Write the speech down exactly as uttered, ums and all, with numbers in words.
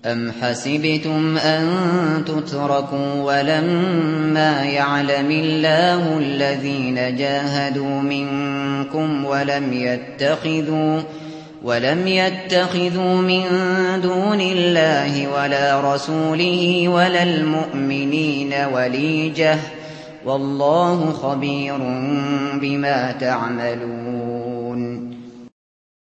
أَمْ حَسِبْتُمْ أَن تُتْرَكُوا وَلَمَّا يَعْلَمِ اللَّهُ الَّذِينَ جَاهَدُوا مِنكُمْ وَلَمْ يَتَّخِذُوا وَلَمْ يَتَّخِذُوا مِن دُونِ اللَّهِ وَلَا رَسُولِهِ وَلَا الْمُؤْمِنِينَ وَلِيجَةً ۚ وَاللَّهُ خَبِيرٌ بِمَا تَعْمَلُونَ